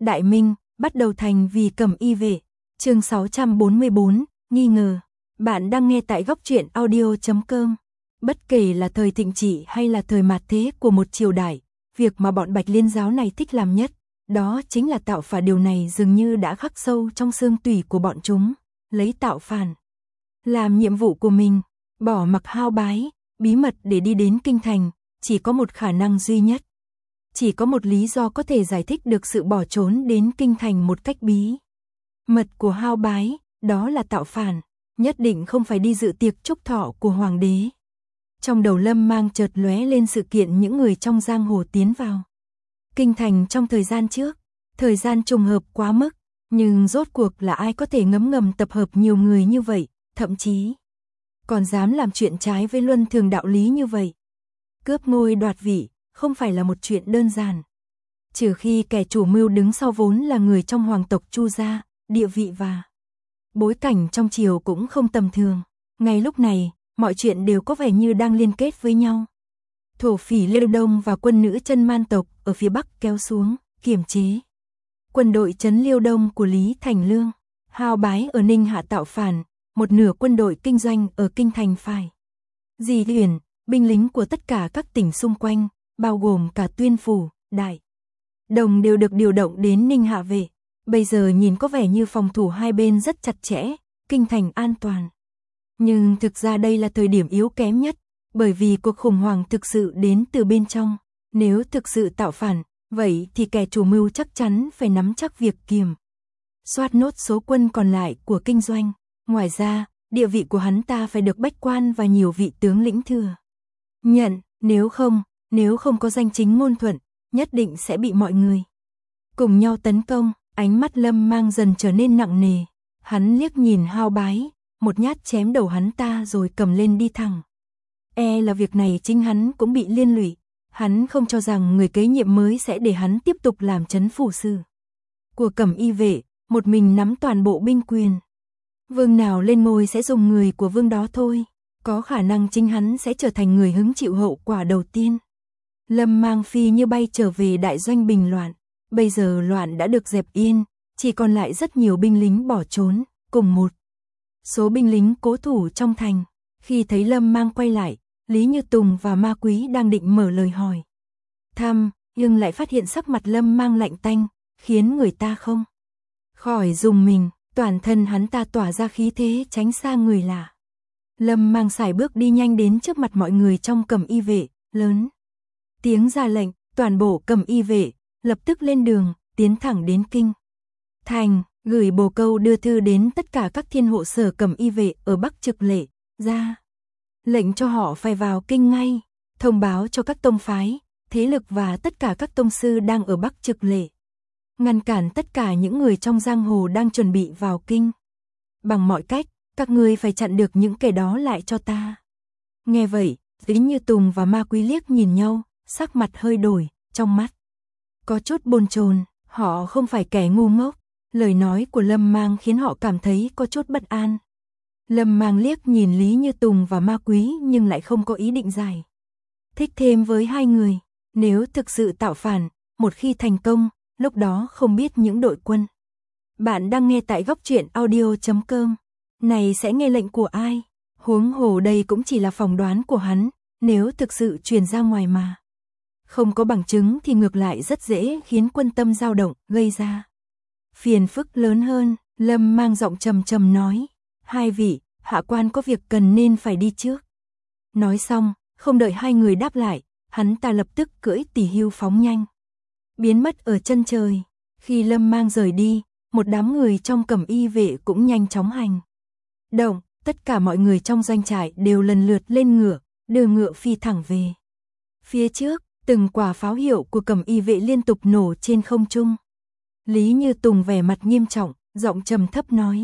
Đại Minh, bắt đầu thành vì Cẩm Y vệ. Chương 644, nghi ngờ. Bạn đang nghe tại góc truyện audio.com. Bất kể là thời thịnh trị hay là thời mạt thế của một triều đại, việc mà bọn Bạch Liên giáo này thích làm nhất, đó chính là tạo phản. Điều này dường như đã khắc sâu trong xương tủy của bọn chúng, lấy tạo phản làm nhiệm vụ của mình, bỏ mặc hao bái, bí mật để đi đến kinh thành, chỉ có một khả năng duy nhất. Chỉ có một lý do có thể giải thích được sự bỏ trốn đến kinh thành một cách bí mật của hao bái, đó là tạo phản, nhất định không phải đi dự tiệc chúc thọ của hoàng đế. Trong đầu Lâm Mang chợt lóe lên sự kiện những người trong giang hồ tiến vào kinh thành trong thời gian trước, thời gian trùng hợp quá mức, nhưng rốt cuộc là ai có thể ngấm ngầm tập hợp nhiều người như vậy, thậm chí còn dám làm chuyện trái với luân thường đạo lý như vậy. Cướp ngôi đoạt vị không phải là một chuyện đơn giản. Trừ khi kẻ chủ mưu đứng sau vốn là người trong hoàng tộc Chu gia, địa vị và bối cảnh trong triều cũng không tầm thường. Ngay lúc này, mọi chuyện đều có vẻ như đang liên kết với nhau. Thổ phỉ Liêu Đông và quân nữ Chân Man tộc ở phía bắc kéo xuống, kiềm chế quân đội trấn Liêu Đông của Lý Thành Lương. Hao bái ở Ninh Hạ tạo phản, một nửa quân đội kinh doanh ở kinh thành phải di chuyển, binh lính của tất cả các tỉnh xung quanh, bao gồm cả Tuyên Phủ, Đại Đồng đều được điều động đến Ninh Hạ về. Bây giờ nhìn có vẻ như phòng thủ hai bên rất chặt chẽ, kinh thành an toàn. Nhưng thực ra đây là thời điểm yếu kém nhất, bởi vì cuộc khủng hoảng thực sự đến từ bên trong. Nếu thực sự tạo phản, vậy thì kẻ chủ mưu chắc chắn phải nắm chắc việc kiểm soát nốt số quân còn lại của kinh doanh. Ngoài ra, địa vị của hắn ta phải được bách quan và nhiều vị tướng lĩnh thừa nhận, nếu không có danh chính ngôn thuận, nhất định sẽ bị mọi người cùng nhau tấn công. Ánh mắt Lâm Mang dần trở nên nặng nề, hắn liếc nhìn hao bái, một nhát chém đầu hắn ta rồi cầm lên đi thẳng. Là việc này chính hắn cũng bị liên lụy, hắn không cho rằng người kế nhiệm mới sẽ để hắn tiếp tục làm trấn phủ sư của Cẩm Y vệ, một mình nắm toàn bộ binh quyền. Vương nào lên ngôi sẽ dùng người của vương đó thôi, có khả năng chính hắn sẽ trở thành người hứng chịu hậu quả đầu tiên. Lâm Mang phi như bay trở về đại doanh bình loạn. Bây giờ loạn đã được dẹp yên, chỉ còn lại rất nhiều binh lính bỏ trốn, cùng một số binh lính cố thủ trong thành. Khi thấy Lâm Mang quay lại, Lý Như Tùng và Ma Quý đang định mở lời hỏi thăm, nhưng lại phát hiện sắc mặt Lâm Mang lạnh tanh, khiến người ta không khỏi rùng mình. Toàn thân hắn ta tỏa ra khí thế tránh xa người lạ. Lâm Mang sải bước đi nhanh đến trước mặt mọi người trong Cẩm Y vệ, lớn tiếng ra lệnh, toàn bộ Cẩm Y vệ lập tức lên đường, tiến thẳng đến kinh thành, gửi bồ câu đưa thư đến tất cả các thiên hộ sở Cẩm Y vệ ở Bắc Trực Lệ, ra lệnh cho họ phải vào kinh ngay, thông báo cho các tông phái, thế lực và tất cả các tông sư đang ở Bắc Trực Lệ, ngăn cản tất cả những người trong giang hồ đang chuẩn bị vào kinh. Bằng mọi cách, các ngươi phải chặn được những kẻ đó lại cho ta. Nghe vậy, Lý Như Tùng và Ma Quý liếc nhìn nhau, sắc mặt hơi đổi, trong mắt có chút bồn chồn. Họ không phải kẻ ngu ngốc. Lời nói của Lâm Mang khiến họ cảm thấy có chút bất an. Lâm Mang liếc nhìn Lý Như Tùng và Ma Quý nhưng lại không có ý định giải thích thêm với hai người. Nếu thực sự tạo phản, một khi thành công, lúc đó không biết những đội quân bạn đang nghe tại góc truyện audio.com này sẽ nghe lệnh của ai. Huống hồ đây cũng chỉ là phỏng đoán của hắn, nếu thực sự truyền ra ngoài mà không có bằng chứng thì ngược lại rất dễ khiến quân tâm dao động, gây ra phiền phức lớn hơn. Lâm Mang giọng trầm trầm nói, hai vị, hạ quan có việc cần nên phải đi trước. Nói xong, không đợi hai người đáp lại, hắn ta lập tức cưỡi tỳ hưu phóng nhanh, biến mất ở chân trời. Khi Lâm Mang rời đi, một đám người trong Cẩm Y vệ cũng nhanh chóng hành động, tất cả mọi người trong doanh trại đều lần lượt lên ngựa, đưa ngựa phi thẳng về phía trước. Từng quả pháo hiệu của Cẩm Y vệ liên tục nổ trên không trung. Lý Như Tùng vẻ mặt nghiêm trọng, giọng trầm thấp nói,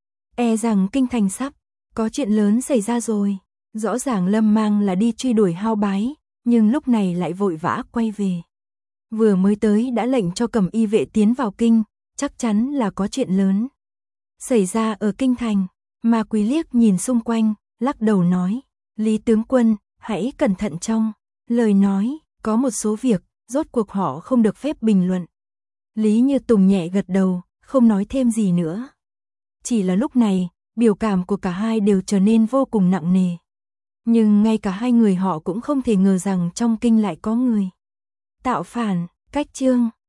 rằng kinh thành sắp có chuyện lớn xảy ra rồi. Rõ ràng Lâm Mang là đi truy đuổi hao bái, nhưng lúc này lại vội vã quay về. Vừa mới tới đã lệnh cho Cẩm Y vệ tiến vào kinh, chắc chắn là có chuyện lớn xảy ra ở kinh thành. Ma Quý liếc nhìn xung quanh, lắc đầu nói, Lý tướng quân, hãy cẩn thận trong lời nói. Có một số việc, rốt cuộc họ không được phép bình luận. Lý Như Tùng nhẹ gật đầu, không nói thêm gì nữa. Chỉ là lúc này, biểu cảm của cả hai đều trở nên vô cùng nặng nề. Nhưng ngay cả hai người họ cũng không thể ngờ rằng trong kinh lại có người tạo phản. Cách chương